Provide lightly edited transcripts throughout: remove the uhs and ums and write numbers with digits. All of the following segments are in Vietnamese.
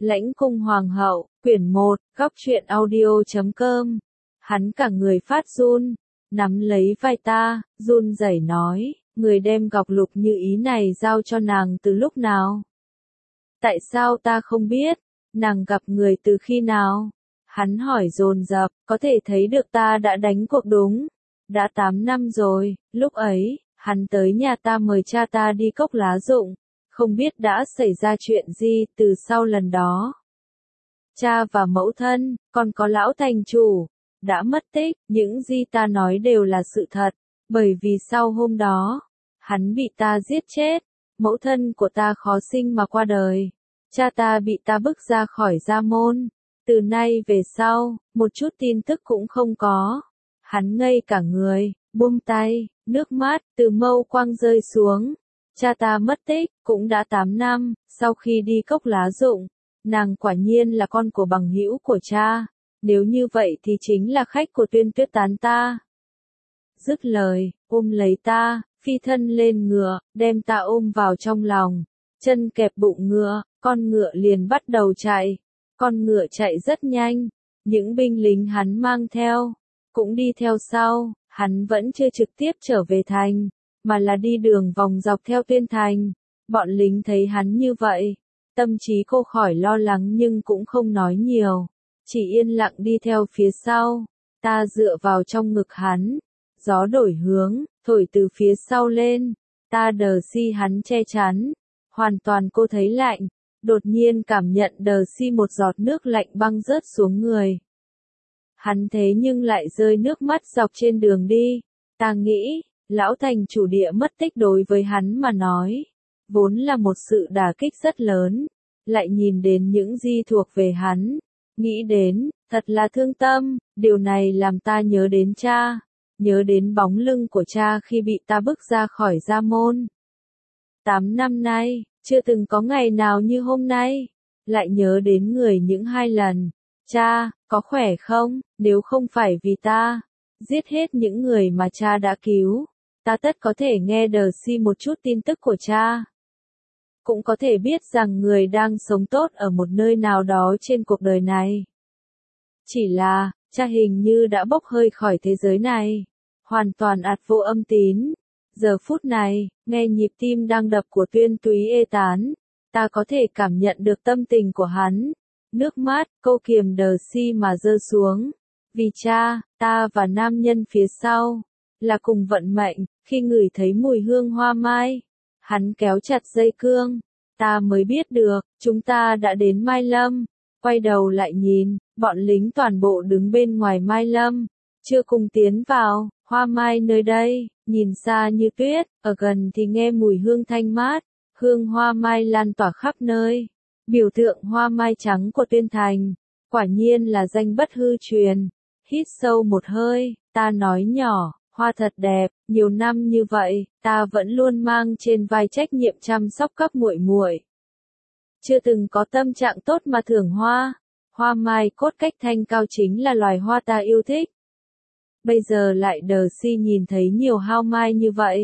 Lãnh cung hoàng hậu, quyển 1, góc truyện audio.com. Hắn cả người phát run, nắm lấy vai ta, run rẩy nói, người đem ngọc lục như ý này giao cho nàng từ lúc nào? Tại sao ta không biết? Nàng gặp người từ khi nào? Hắn hỏi dồn dập, có thể thấy được ta đã đánh cuộc đúng. Đã 8 năm rồi, lúc ấy, hắn tới nhà ta mời cha ta đi Cốc Lá Dụng. Không biết đã xảy ra chuyện gì từ sau lần đó. Cha và mẫu thân, còn có lão thành chủ, đã mất tích, những gì ta nói đều là sự thật, bởi vì sau hôm đó, hắn bị ta giết chết, mẫu thân của ta khó sinh mà qua đời, cha ta bị ta bức ra khỏi gia môn, từ nay về sau, một chút tin tức cũng không có. Hắn ngây cả người, buông tay, nước mắt từ mâu quang rơi xuống. Cha ta mất tích, cũng đã 8 năm, sau khi đi Cốc Lá Dụng, nàng quả nhiên là con của bằng hữu của cha, nếu như vậy thì chính là khách của Tuyên Tuyết Tán ta. Dứt lời, ôm lấy ta, phi thân lên ngựa, đem ta ôm vào trong lòng, chân kẹp bụng ngựa, con ngựa liền bắt đầu chạy, con ngựa chạy rất nhanh, những binh lính hắn mang theo, cũng đi theo sau, hắn vẫn chưa trực tiếp trở về thành, mà là đi đường vòng dọc theo Tuyên Thành. Bọn lính thấy hắn như vậy, tâm trí cô khỏi lo lắng nhưng cũng không nói nhiều, chỉ yên lặng đi theo phía sau. Ta dựa vào trong ngực hắn, gió đổi hướng, thổi từ phía sau lên, ta đờ si hắn che chắn, hoàn toàn cô thấy lạnh, đột nhiên cảm nhận đờ si một giọt nước lạnh băng rớt xuống người. Hắn thế nhưng lại rơi nước mắt dọc trên đường đi, ta nghĩ, lão thành chủ địa mất tích đối với hắn mà nói, vốn là một sự đả kích rất lớn, lại nhìn đến những gì thuộc về hắn, nghĩ đến, thật là thương tâm, điều này làm ta nhớ đến cha, nhớ đến bóng lưng của cha khi bị ta bức ra khỏi gia môn. 8 năm nay, chưa từng có ngày nào như hôm nay, lại nhớ đến người những 2 lần, cha, có khỏe không, nếu không phải vì ta, giết hết những người mà cha đã cứu. Ta tất có thể nghe đờ si một chút tin tức của cha. Cũng có thể biết rằng người đang sống tốt ở một nơi nào đó trên cuộc đời này. Chỉ là, cha hình như đã bốc hơi khỏi thế giới này. Hoàn toàn ạt vô âm tín. Giờ phút này, nghe nhịp tim đang đập của Tuyên Túy ê tán. Ta có thể cảm nhận được tâm tình của hắn. Nước mắt, câu kiềm đờ si mà rơi xuống. Vì cha, ta và nam nhân phía sau là cùng vận mệnh, khi ngửi thấy mùi hương hoa mai, hắn kéo chặt dây cương, ta mới biết được, chúng ta đã đến Mai Lâm, quay đầu lại nhìn, bọn lính toàn bộ đứng bên ngoài Mai Lâm, chưa cùng tiến vào, hoa mai nơi đây, nhìn xa như tuyết, ở gần thì nghe mùi hương thanh mát, hương hoa mai lan tỏa khắp nơi, biểu tượng hoa mai trắng của Tuyên Thành, quả nhiên là danh bất hư truyền. Hít sâu một hơi, ta nói nhỏ, hoa thật đẹp, nhiều năm như vậy, ta vẫn luôn mang trên vai trách nhiệm chăm sóc các muội muội. Chưa từng có tâm trạng tốt mà thưởng hoa, hoa mai cốt cách thanh cao chính là loài hoa ta yêu thích. Bây giờ lại đờ si nhìn thấy nhiều hao mai như vậy.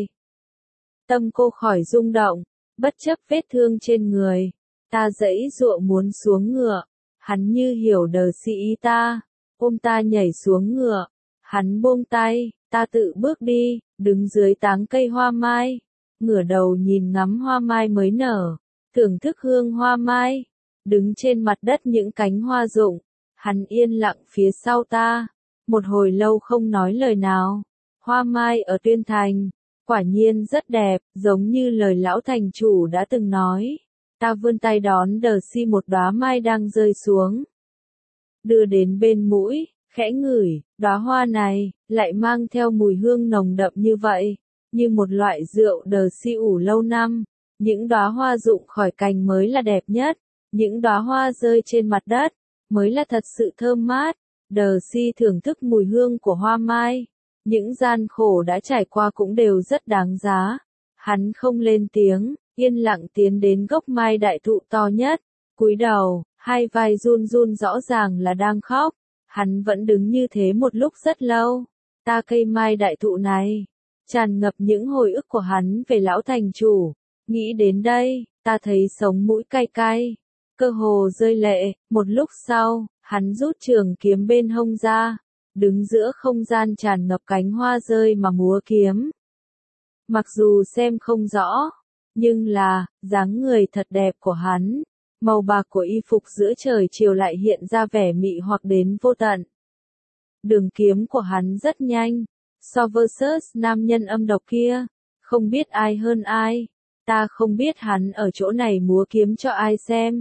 Tâm cô khỏi rung động, bất chấp vết thương trên người, ta giãy giụa muốn xuống ngựa, hắn như hiểu đờ si ý ta. Ôm ta nhảy xuống ngựa, hắn buông tay, ta tự bước đi, đứng dưới tán cây hoa mai, ngửa đầu nhìn ngắm hoa mai mới nở, thưởng thức hương hoa mai, đứng trên mặt đất những cánh hoa rụng, hắn yên lặng phía sau ta, một hồi lâu không nói lời nào. Hoa mai ở Tuyên Thành, quả nhiên rất đẹp, giống như lời lão thành chủ đã từng nói. Ta vươn tay đón đờ si một đóa mai đang rơi xuống, đưa đến bên mũi, khẽ ngửi, đóa hoa này, lại mang theo mùi hương nồng đậm như vậy, như một loại rượu đờ si ủ lâu năm. Những đóa hoa rụng khỏi cành mới là đẹp nhất, những đóa hoa rơi trên mặt đất, mới là thật sự thơm mát. Đờ si thưởng thức mùi hương của hoa mai, những gian khổ đã trải qua cũng đều rất đáng giá. Hắn không lên tiếng, yên lặng tiến đến gốc mai đại thụ to nhất, cúi đầu. Hai vai run run rõ ràng là đang khóc, hắn vẫn đứng như thế một lúc rất lâu. Ta cây mai đại thụ này, tràn ngập những hồi ức của hắn về lão thành chủ. Nghĩ đến đây, ta thấy sống mũi cay cay. cơ hồ rơi lệ. Một lúc sau, hắn rút trường kiếm bên hông ra, đứng giữa không gian tràn ngập cánh hoa rơi mà múa kiếm. Mặc dù xem không rõ, nhưng là, dáng người thật đẹp của hắn, màu bạc của y phục giữa trời chiều lại hiện ra vẻ mị hoặc đến vô tận. Đường kiếm của hắn rất nhanh, so versus nam nhân âm độc kia, không biết ai hơn ai, ta không biết hắn ở chỗ này múa kiếm cho ai xem.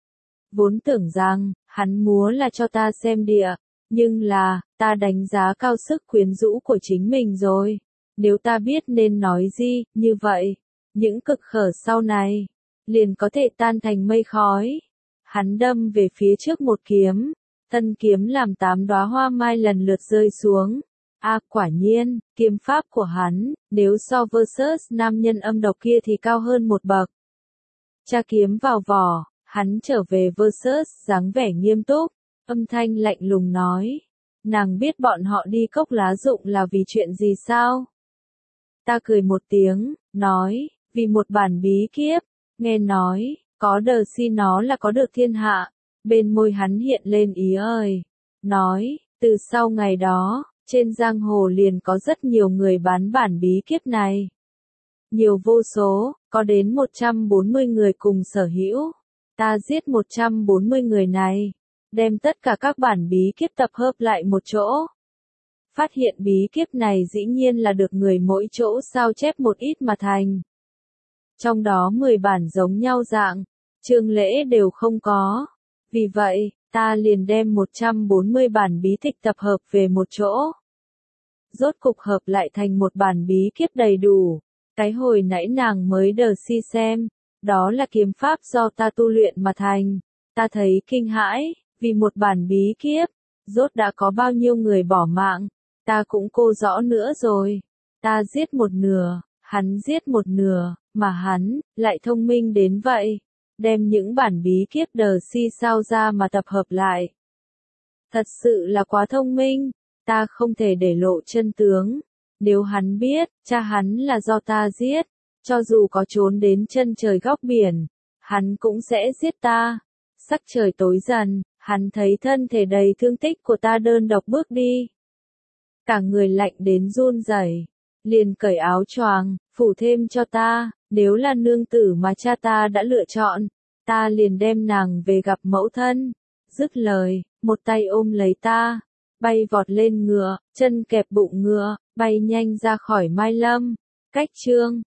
Vốn tưởng rằng, hắn múa là cho ta xem địa, nhưng là, ta đánh giá cao sức quyến rũ của chính mình rồi. Nếu ta biết nên nói gì, như vậy, những cực khổ sau này, liền có thể tan thành mây khói. Hắn đâm về phía trước một kiếm, thân kiếm làm 8 đóa hoa mai lần lượt rơi xuống. Quả nhiên, kiếm pháp của hắn, nếu so versus nam nhân âm độc kia thì cao hơn một bậc. Tra kiếm vào vỏ, hắn trở về versus dáng vẻ nghiêm túc, âm thanh lạnh lùng nói. Nàng biết bọn họ đi cốc lá rụng là vì chuyện gì sao? Ta cười một tiếng, nói, vì một bản bí kíp, nghe nói, có đờ si nó là có được thiên hạ. Bên môi hắn hiện lên ý ơi, nói, từ sau ngày đó, trên giang hồ liền có rất nhiều người bán bản bí kíp này. Nhiều vô số, có đến 140 người cùng sở hữu. Ta giết 140 người này, đem tất cả các bản bí kíp tập hợp lại một chỗ. Phát hiện bí kíp này dĩ nhiên là được người mỗi chỗ sao chép một ít mà thành. Trong đó 10 bản giống nhau dạng, chương lễ đều không có. Vì vậy, ta liền đem 140 bản bí tịch tập hợp về một chỗ. Rốt cục hợp lại thành một bản bí kíp đầy đủ. Cái hồi nãy nàng mới đờ si xem, đó là kiếm pháp do ta tu luyện mà thành. Ta thấy kinh hãi, vì một bản bí kíp, rốt đã có bao nhiêu người bỏ mạng. Ta cũng cô rõ nữa rồi. Ta giết một nửa, hắn giết một nửa, mà hắn, lại thông minh đến vậy. Đem những bản bí kíp đờ si sao ra mà tập hợp lại. Thật sự là quá thông minh, ta không thể để lộ chân tướng. Nếu hắn biết, cha hắn là do ta giết, cho dù có trốn đến chân trời góc biển, hắn cũng sẽ giết ta. Sắc trời tối dần, hắn thấy thân thể đầy thương tích của ta đơn độc bước đi. Cả người lạnh đến run rẩy, liền cởi áo choàng, phủ thêm cho ta, nếu là nương tử mà cha ta đã lựa chọn, ta liền đem nàng về gặp mẫu thân. Dứt lời, một tay ôm lấy ta, bay vọt lên ngựa, chân kẹp bụng ngựa, bay nhanh ra khỏi Mai Lâm. Cách chương